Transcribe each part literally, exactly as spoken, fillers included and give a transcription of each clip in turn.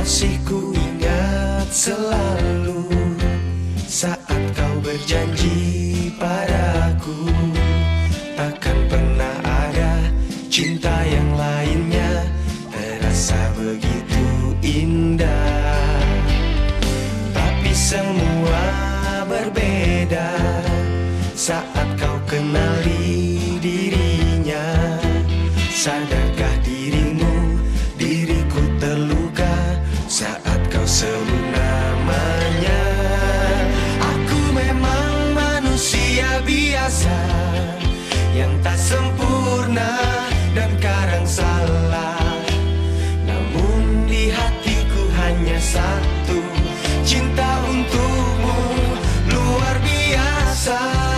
Masih ku ingat selalu saat kau berjanji padaku, takkan pernah ada cinta yang lainnya terasa begitu indah. Tapi semua berbeda saat kau kenali dirinya. Sadarkah dirimu, diriku terluka saat kau sebut namanya. Aku memang manusia biasa yang tak sempurna dan kadang salah, namun di hatiku hanya satu cinta untukmu luar biasa.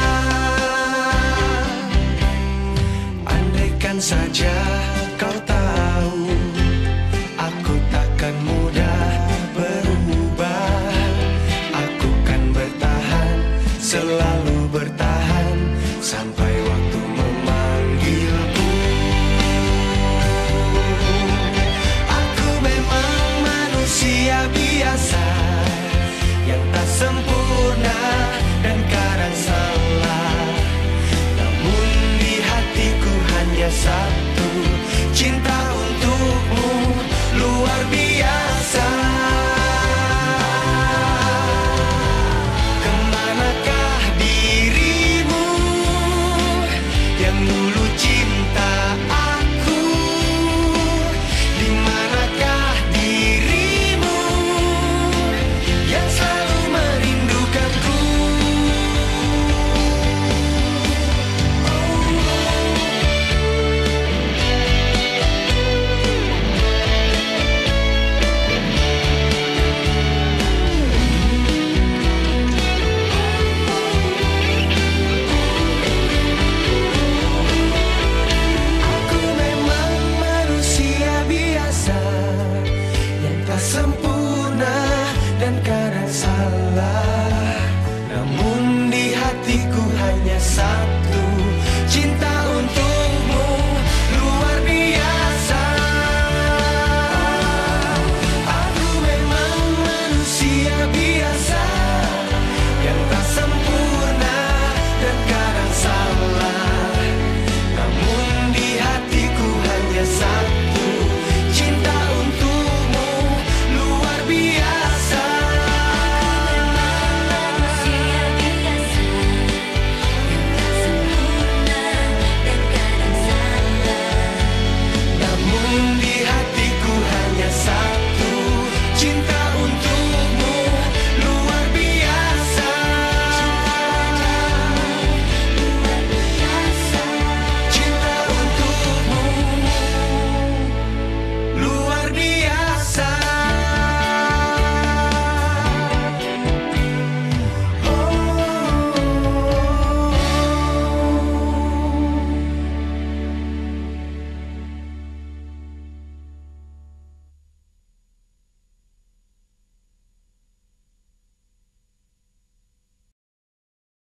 Andaikan saja kau tahu, aku takkan mudah berubah. Aku kan bertahan, selalu bertahan sampai waktu memanggilku. Aku memang manusia biasa yang tak sempurna dan kadang salah, namun di hatiku hanya satu cinta untukmu luar biasa. Kemanakah dirimu yang dulu cinta aku? Dimanakah dirimu yang selalu merindukanku? Aku memang manusia biasa yang tak sempurna dan kadang salah, namun di hatiku hanya satu cinta untukmu luar biasa. Aku memang manusia biasa yang tak sempurna dan kadang salah, namun di hatiku hanya satu cinta untukmu luar biasa. Manusia biasa yang tak sempurna dan kadang salah, Namun